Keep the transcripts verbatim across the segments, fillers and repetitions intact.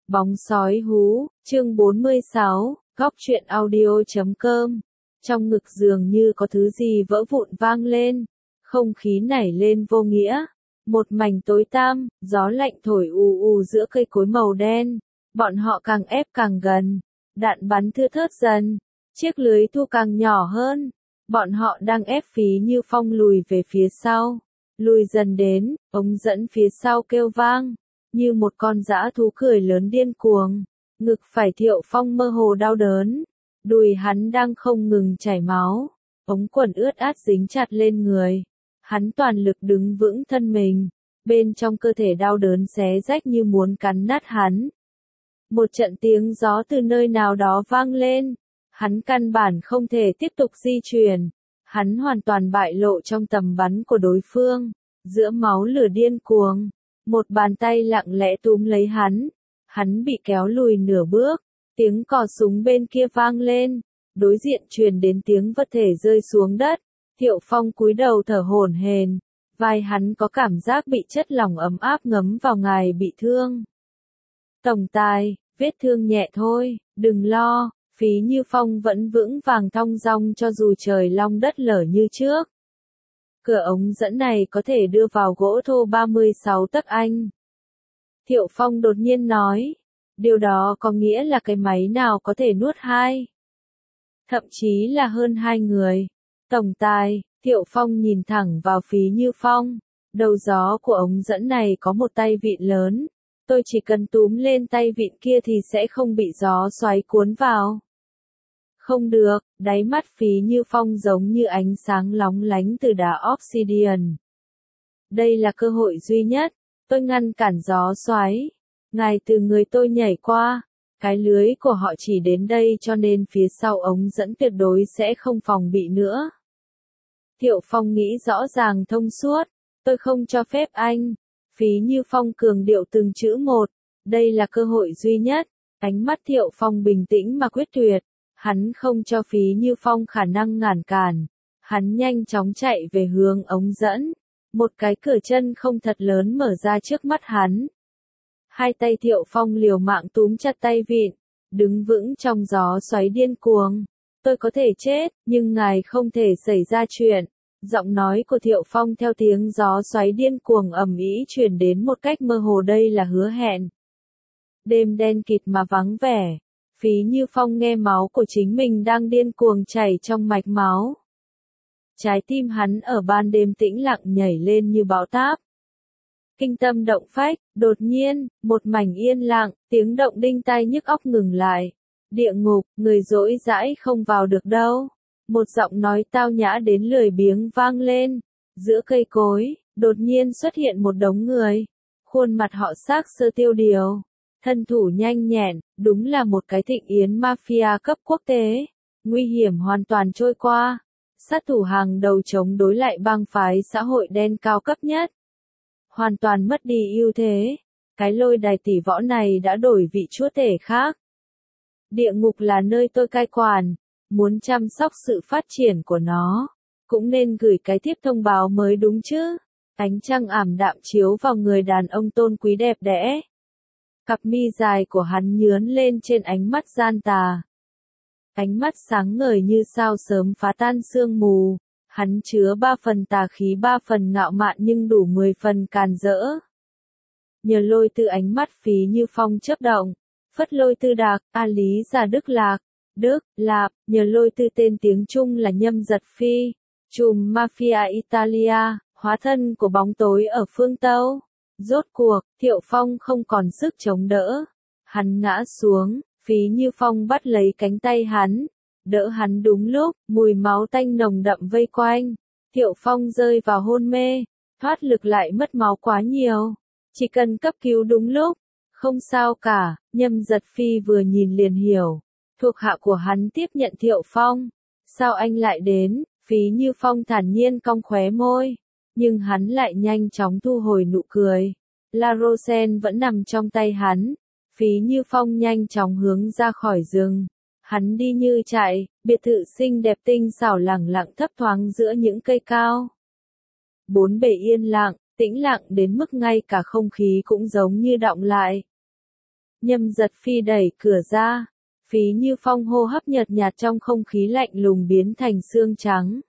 Bóng sói hú, chương bốn mươi sáu, góc truyện audio chấm com. Trong ngực dường như có thứ gì vỡ vụn vang lên, không khí nảy lên vô nghĩa. Một mảnh tối tăm, gió lạnh thổi ù ù giữa cây cối màu đen. Bọn họ càng ép càng gần, đạn bắn thưa thớt dần, chiếc lưới thu càng nhỏ hơn. Bọn họ đang ép Phí Như Phong lùi về phía sau. Lùi dần đến, ống dẫn phía sau kêu vang, như một con dã thú cười lớn điên cuồng. Ngực phải Thiệu Phong mơ hồ đau đớn, đùi hắn đang không ngừng chảy máu, ống quần ướt át dính chặt lên người. Hắn toàn lực đứng vững thân mình, bên trong cơ thể đau đớn xé rách như muốn cắn nát hắn. Một trận tiếng gió từ nơi nào đó vang lên, hắn căn bản không thể tiếp tục di chuyển, hắn hoàn toàn bại lộ trong tầm bắn của đối phương, giữa máu lửa điên cuồng. Một bàn tay lặng lẽ túm lấy hắn, hắn bị kéo lùi nửa bước, tiếng cò súng bên kia vang lên, đối diện truyền đến tiếng vật thể rơi xuống đất. Thiệu Phong cúi đầu thở hổn hển, vai hắn có cảm giác bị chất lỏng ấm áp ngấm vào ngài bị thương. Tổng tài, vết thương nhẹ thôi, đừng lo, Phí Như Phong vẫn vững vàng thong dong cho dù trời long đất lở như trước. Cửa ống dẫn này có thể đưa vào gỗ thô ba mươi sáu tấc anh. Thiệu Phong đột nhiên nói, điều đó có nghĩa là cái máy nào có thể nuốt hai, thậm chí là hơn hai người. Tổng tài, Thiệu Phong nhìn thẳng vào Phí Như Phong, đầu gió của ống dẫn này có một tay vịn lớn, tôi chỉ cần túm lên tay vịn kia thì sẽ không bị gió xoáy cuốn vào. Không được, đáy mắt Phí Như Phong giống như ánh sáng lóng lánh từ đá obsidian. Đây là cơ hội duy nhất, tôi ngăn cản gió xoáy. Ngài từ người tôi nhảy qua, cái lưới của họ chỉ đến đây cho nên phía sau ống dẫn tuyệt đối sẽ không phòng bị nữa. Thiệu Phong nghĩ rõ ràng thông suốt, tôi không cho phép anh. Phí Như Phong cường điệu từng chữ một, đây là cơ hội duy nhất. Ánh mắt Thiệu Phong bình tĩnh mà quyết tuyệt. Hắn không cho Phí Như Phong khả năng ngăn cản. Hắn nhanh chóng chạy về hướng ống dẫn. Một cái cửa chân không thật lớn mở ra trước mắt hắn. Hai tay Thiệu Phong liều mạng túm chặt tay vịn, đứng vững trong gió xoáy điên cuồng. Tôi có thể chết, nhưng ngài không thể xảy ra chuyện. Giọng nói của Thiệu Phong theo tiếng gió xoáy điên cuồng ầm ĩ truyền đến một cách mơ hồ, đây là hứa hẹn. Đêm đen kịt mà vắng vẻ. Phí Như Phong nghe máu của chính mình đang điên cuồng chảy trong mạch máu. Trái tim hắn ở ban đêm tĩnh lặng nhảy lên như bão táp. Kinh tâm động phách, đột nhiên, một mảnh yên lặng, tiếng động đinh tai nhức óc ngừng lại. Địa ngục, người dỗi dãi không vào được đâu. Một giọng nói tao nhã đến lười biếng vang lên. Giữa cây cối, đột nhiên xuất hiện một đống người. Khuôn mặt họ xác sơ tiêu điều. Thân thủ nhanh nhẹn, đúng là một cái thịnh yến mafia cấp quốc tế. Nguy hiểm hoàn toàn trôi qua. Sát thủ hàng đầu chống đối lại bang phái xã hội đen cao cấp nhất. Hoàn toàn mất đi ưu thế. Cái lôi đài tỷ võ này đã đổi vị chúa tể khác. Địa ngục là nơi tôi cai quản. Muốn chăm sóc sự phát triển của nó, cũng nên gửi cái thiếp thông báo mới đúng chứ. Ánh trăng ảm đạm chiếu vào người đàn ông tôn quý đẹp đẽ. Cặp mi dài của hắn nhướn lên trên ánh mắt gian tà. Ánh mắt sáng ngời như sao sớm phá tan sương mù. Hắn chứa ba phần tà khí ba phần ngạo mạn nhưng đủ mười phần càn rỡ. Nhờ lôi từ ánh mắt Phí Như Phong chớp động. Phất lôi tư đạc, A Lý Già Đức Lạc. Đức, Lạp, nhờ lôi tư tên tiếng Trung là Nhâm Giật Phi, trùm mafia Italia, hóa thân của bóng tối ở phương Tây. Rốt cuộc, Thiệu Phong không còn sức chống đỡ. Hắn ngã xuống, Phí Như Phong bắt lấy cánh tay hắn, đỡ hắn đúng lúc, mùi máu tanh nồng đậm vây quanh. Thiệu Phong rơi vào hôn mê, thoát lực lại mất máu quá nhiều. Chỉ cần cấp cứu đúng lúc, không sao cả. Nhâm Giật Phi vừa nhìn liền hiểu. Thuộc hạ của hắn tiếp nhận Thiệu Phong. Sao anh lại đến? Phí Như Phong thản nhiên cong khóe môi. Nhưng hắn lại nhanh chóng thu hồi nụ cười. La Rosen vẫn nằm trong tay hắn. Phí Như Phong nhanh chóng hướng ra khỏi rừng. Hắn đi như chạy, biệt thự xinh đẹp tinh xảo lẳng lặng thấp thoáng giữa những cây cao. Bốn bề yên lặng, tĩnh lặng đến mức ngay cả không khí cũng giống như đọng lại. Nhâm Giật Phi đẩy cửa ra. Phí Như Phong hô hấp nhợt nhạt trong không khí lạnh lùng biến thành xương trắng.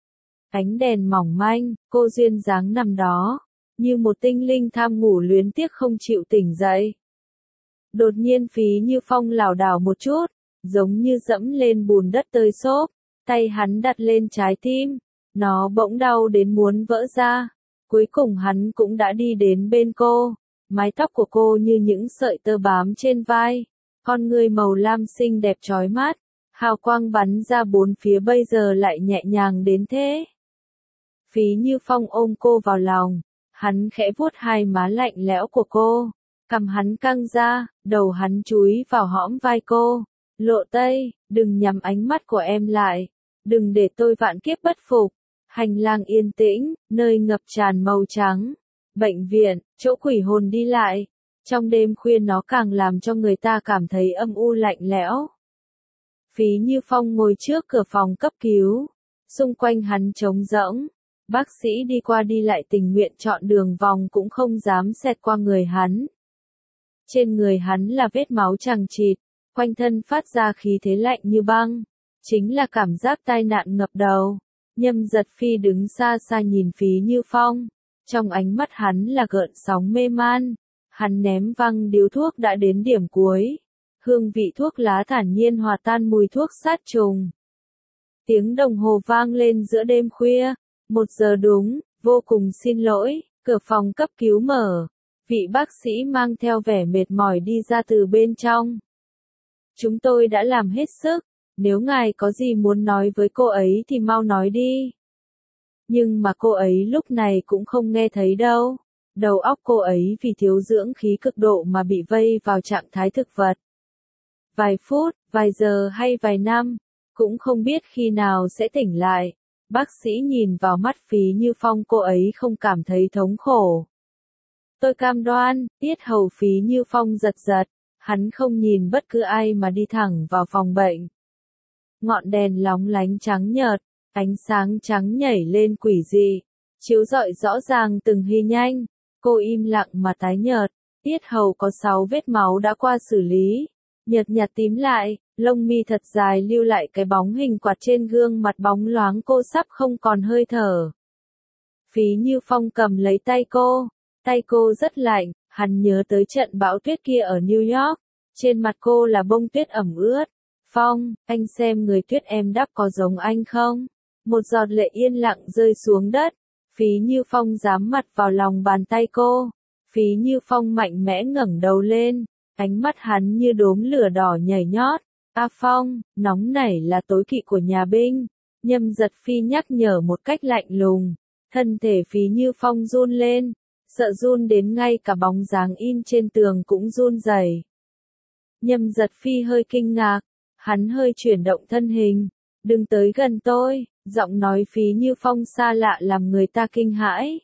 Ánh đèn mỏng manh, cô duyên dáng nằm đó, như một tinh linh tham ngủ luyến tiếc không chịu tỉnh dậy. Đột nhiên Phí Như Phong lảo đảo một chút, giống như dẫm lên bùn đất tơi xốp, tay hắn đặt lên trái tim, nó bỗng đau đến muốn vỡ ra. Cuối cùng hắn cũng đã đi đến bên cô, mái tóc của cô như những sợi tơ bám trên vai, con người màu lam xinh đẹp chói mắt, hào quang bắn ra bốn phía bây giờ lại nhẹ nhàng đến thế. Phí Như Phong ôm cô vào lòng, hắn khẽ vuốt hai má lạnh lẽo của cô, cằm hắn căng ra, đầu hắn chúi vào hõm vai cô. Lộ Tây, đừng nhắm ánh mắt của em lại, đừng để tôi vạn kiếp bất phục. Hành lang yên tĩnh, nơi ngập tràn màu trắng. Bệnh viện, chỗ quỷ hồn đi lại. Trong đêm khuya nó càng làm cho người ta cảm thấy âm u lạnh lẽo. Phí Như Phong ngồi trước cửa phòng cấp cứu. Xung quanh hắn trống rỗng. Bác sĩ đi qua đi lại tình nguyện chọn đường vòng cũng không dám xẹt qua người hắn. Trên người hắn là vết máu chằng chịt, quanh thân phát ra khí thế lạnh như băng. Chính là cảm giác tai nạn ngập đầu. Nhâm Giật Phi đứng xa xa nhìn Phí Như Phong. Trong ánh mắt hắn là gợn sóng mê man. Hắn ném văng điếu thuốc đã đến điểm cuối. Hương vị thuốc lá thản nhiên hòa tan mùi thuốc sát trùng. Tiếng đồng hồ vang lên giữa đêm khuya. Một giờ đúng, vô cùng xin lỗi, cửa phòng cấp cứu mở. Vị bác sĩ mang theo vẻ mệt mỏi đi ra từ bên trong. Chúng tôi đã làm hết sức. Nếu ngài có gì muốn nói với cô ấy thì mau nói đi. Nhưng mà cô ấy lúc này cũng không nghe thấy đâu. Đầu óc cô ấy vì thiếu dưỡng khí cực độ mà bị vây vào trạng thái thực vật. Vài phút, vài giờ hay vài năm, cũng không biết khi nào sẽ tỉnh lại. Bác sĩ nhìn vào mắt Phí Như Phong, cô ấy không cảm thấy thống khổ. Tôi cam đoan, tiết hầu Phí Như Phong giật giật, hắn không nhìn bất cứ ai mà đi thẳng vào phòng bệnh. Ngọn đèn lóng lánh trắng nhợt, ánh sáng trắng nhảy lên quỷ dị, chiếu rọi rõ ràng từng hình nhanh. Cô im lặng mà tái nhợt, tiết hầu có sáu vết máu đã qua xử lý, nhợt nhạt tím lại, lông mi thật dài lưu lại cái bóng hình quạt trên gương mặt bóng loáng, cô sắp không còn hơi thở. Phí Như Phong cầm lấy tay cô, tay cô rất lạnh, hắn nhớ tới trận bão tuyết kia ở New York, trên mặt cô là bông tuyết ẩm ướt. Phong, anh xem người tuyết em đắp có giống anh không? Một giọt lệ yên lặng rơi xuống đất. Phí Như Phong dám mặt vào lòng bàn tay cô. Phí Như Phong mạnh mẽ ngẩng đầu lên. Ánh mắt hắn như đốm lửa đỏ nhảy nhót. A Phong, nóng nảy là tối kỵ của nhà binh. Nhâm Giật Phi nhắc nhở một cách lạnh lùng. Thân thể Phí Như Phong run lên. Sợ run đến ngay cả bóng dáng in trên tường cũng run rẩy. Nhâm Giật Phi hơi kinh ngạc. Hắn hơi chuyển động thân hình. Đừng tới gần tôi, giọng nói Phí Như Phong xa lạ làm người ta kinh hãi.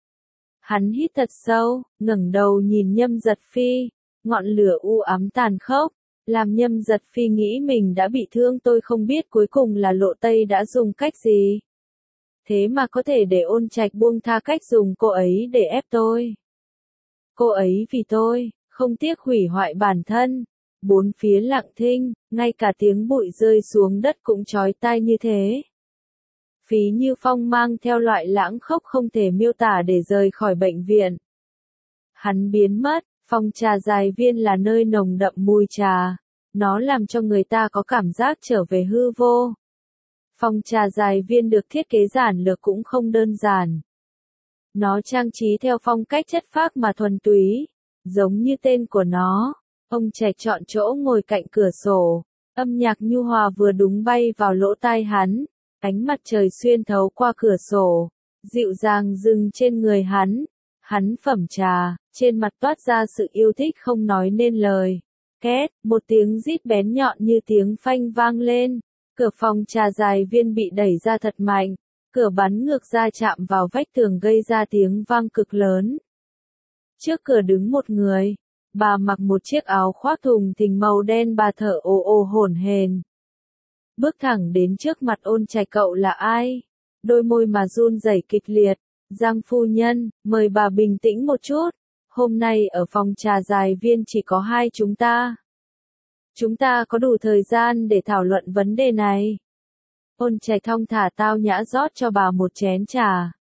Hắn hít thật sâu, ngẩng đầu nhìn Nhâm Giật Phi, ngọn lửa u ám tàn khốc, làm Nhâm Giật Phi nghĩ mình đã bị thương. Tôi không biết cuối cùng là Lộ Tây đã dùng cách gì. Thế mà có thể để Ôn Trạch buông tha cách dùng cô ấy để ép tôi. Cô ấy vì tôi, không tiếc hủy hoại bản thân. Bốn phía lặng thinh, ngay cả tiếng bụi rơi xuống đất cũng chói tai như thế. Phí Như Phong mang theo loại lãng khốc không thể miêu tả để rời khỏi bệnh viện. Hắn biến mất, phòng trà dài viên là nơi nồng đậm mùi trà. Nó làm cho người ta có cảm giác trở về hư vô. Phòng trà dài viên được thiết kế giản lược cũng không đơn giản. Nó trang trí theo phong cách chất phác mà thuần túy, giống như tên của nó. Ông Trạch chọn chỗ ngồi cạnh cửa sổ, âm nhạc nhu hòa vừa đúng bay vào lỗ tai hắn, ánh mặt trời xuyên thấu qua cửa sổ, dịu dàng dừng trên người hắn. Hắn phẩm trà, trên mặt toát ra sự yêu thích không nói nên lời. Két, một tiếng rít bén nhọn như tiếng phanh vang lên, cửa phòng trà dài viên bị đẩy ra thật mạnh, cửa bắn ngược ra chạm vào vách tường gây ra tiếng vang cực lớn. Trước cửa đứng một người. Bà mặc một chiếc áo khoác thùng thình màu đen, bà thở ồ ồ hổn hển. Bước thẳng đến trước mặt Ôn Trạch. Cậu là ai? Đôi môi mà run rẩy kịch liệt. Giang phu nhân, mời bà bình tĩnh một chút. Hôm nay ở phòng trà dài viên chỉ có hai chúng ta. Chúng ta có đủ thời gian để thảo luận vấn đề này. Ôn Trạch thong thả tao nhã rót cho bà một chén trà.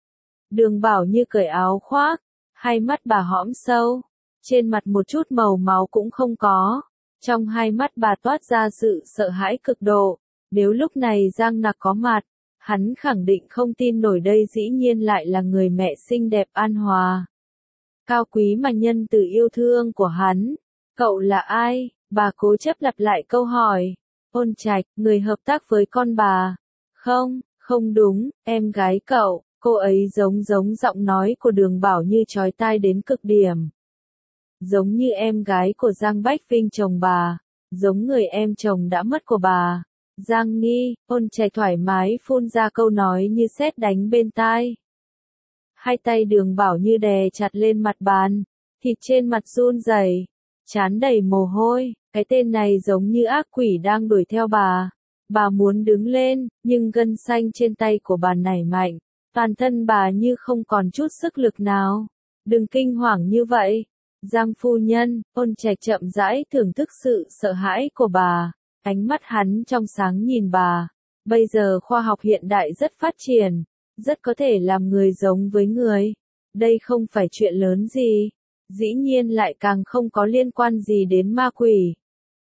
Đường Bảo Như cởi áo khoác, hai mắt bà hõm sâu, trên mặt một chút màu máu cũng không có. Trong hai mắt bà toát ra sự sợ hãi cực độ, nếu lúc này Giang Nặc có mặt, hắn khẳng định không tin nổi đây dĩ nhiên lại là người mẹ xinh đẹp An Hòa. Cao quý mà nhân từ yêu thương của hắn. Cậu là ai? Bà cố chấp lặp lại câu hỏi. Ôn Trạch, người hợp tác với con bà. Không, không đúng, em gái cậu. Cô ấy giống giống giọng nói của Đường Bảo Như chói tai đến cực điểm. Giống như em gái của Giang Bách Vinh chồng bà, giống người em chồng đã mất của bà. Giang Nghi, Ôn Trạch thoải mái phun ra câu nói như sét đánh bên tai. Hai tay Đường Bảo Như đè chặt lên mặt bàn, thịt trên mặt run rẩy, trán đầy mồ hôi, cái tên này giống như ác quỷ đang đuổi theo bà. Bà muốn đứng lên, nhưng gân xanh trên tay của bà nảy mạnh, toàn thân bà như không còn chút sức lực nào. Đừng kinh hoàng như vậy. Giang phu nhân, Ôn Trạch chậm rãi thưởng thức sự sợ hãi của bà, ánh mắt hắn trong sáng nhìn bà. Bây giờ khoa học hiện đại rất phát triển, rất có thể làm người giống với người. Đây không phải chuyện lớn gì, dĩ nhiên lại càng không có liên quan gì đến ma quỷ.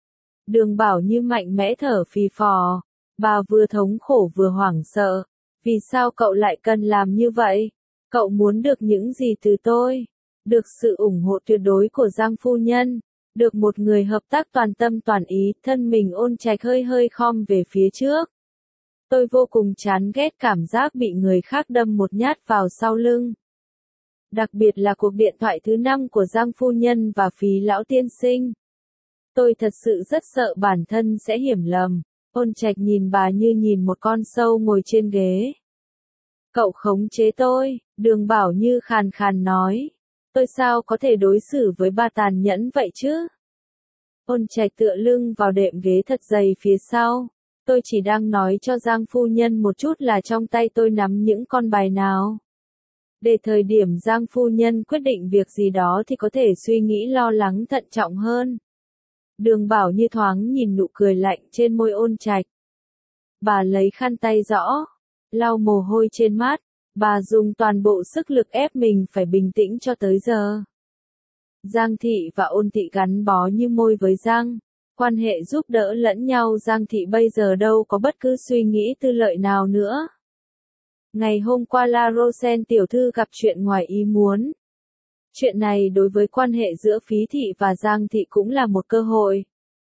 Đường Bảo Như mạnh mẽ thở phì phò, bà vừa thống khổ vừa hoảng sợ. Vì sao cậu lại cần làm như vậy? Cậu muốn được những gì từ tôi? Được sự ủng hộ tuyệt đối của Giang phu nhân, được một người hợp tác toàn tâm toàn ý. Thân mình Ôn Trạch hơi hơi khom về phía trước. Tôi vô cùng chán ghét cảm giác bị người khác đâm một nhát vào sau lưng. Đặc biệt là cuộc điện thoại thứ năm của Giang phu nhân và Phí lão tiên sinh. Tôi thật sự rất sợ bản thân sẽ hiểm lầm. Ôn Trạch nhìn bà như nhìn một con sâu ngồi trên ghế. Cậu khống chế tôi, Đường Bảo Như khàn khàn nói. Tôi sao có thể đối xử với bà tàn nhẫn vậy chứ? Ôn Trạch tựa lưng vào đệm ghế thật dày phía sau. Tôi chỉ đang nói cho Giang phu nhân một chút là trong tay tôi nắm những con bài nào. Để thời điểm Giang phu nhân quyết định việc gì đó thì có thể suy nghĩ lo lắng thận trọng hơn. Đường Bảo Như thoáng nhìn nụ cười lạnh trên môi Ôn Trạch. Bà lấy khăn tay rõ, lau mồ hôi trên mắt. Bà dùng toàn bộ sức lực ép mình phải bình tĩnh cho tới giờ. Giang Thị và Ôn Thị gắn bó như môi với răng, quan hệ giúp đỡ lẫn nhau. Giang Thị bây giờ đâu có bất cứ suy nghĩ tư lợi nào nữa. Ngày hôm qua La Rosen tiểu thư gặp chuyện ngoài ý muốn. Chuyện này đối với quan hệ giữa Phí Thị và Giang Thị cũng là một cơ hội.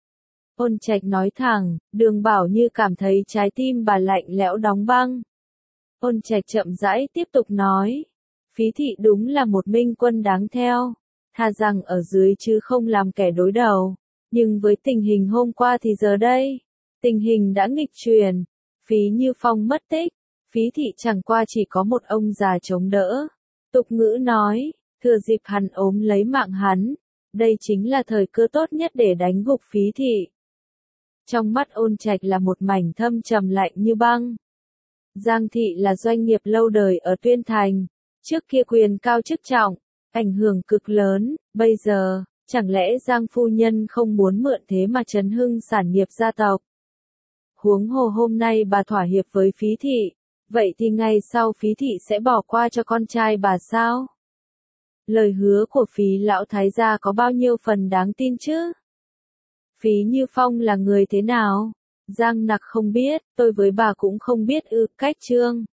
Ôn Trạch nói thẳng, Đường Bảo Như cảm thấy trái tim bà lạnh lẽo đóng băng. Ôn Trạch chậm rãi tiếp tục nói, Phí Thị đúng là một minh quân đáng theo, thà rằng ở dưới chứ không làm kẻ đối đầu. Nhưng với tình hình hôm qua thì giờ đây, tình hình đã nghịch chuyển. Phí Như Phong mất tích, Phí Thị chẳng qua chỉ có một ông già chống đỡ. Tục ngữ nói, thừa dịp hắn ốm lấy mạng hắn, đây chính là thời cơ tốt nhất để đánh gục Phí Thị. Trong mắt Ôn Trạch là một mảnh thâm trầm lạnh như băng. Giang Thị là doanh nghiệp lâu đời ở Tuyên Thành, trước kia quyền cao chức trọng, ảnh hưởng cực lớn. Bây giờ, chẳng lẽ Giang phu nhân không muốn mượn thế mà chấn hưng sản nghiệp gia tộc? Huống hồ hôm nay bà thỏa hiệp với Phí Thị, vậy thì ngày sau Phí Thị sẽ bỏ qua cho con trai bà sao? Lời hứa của Phí lão thái gia có bao nhiêu phần đáng tin chứ? Phí Như Phong là người thế nào? Giang Nặc không biết, tôi với bà cũng không biết ư. Cách chương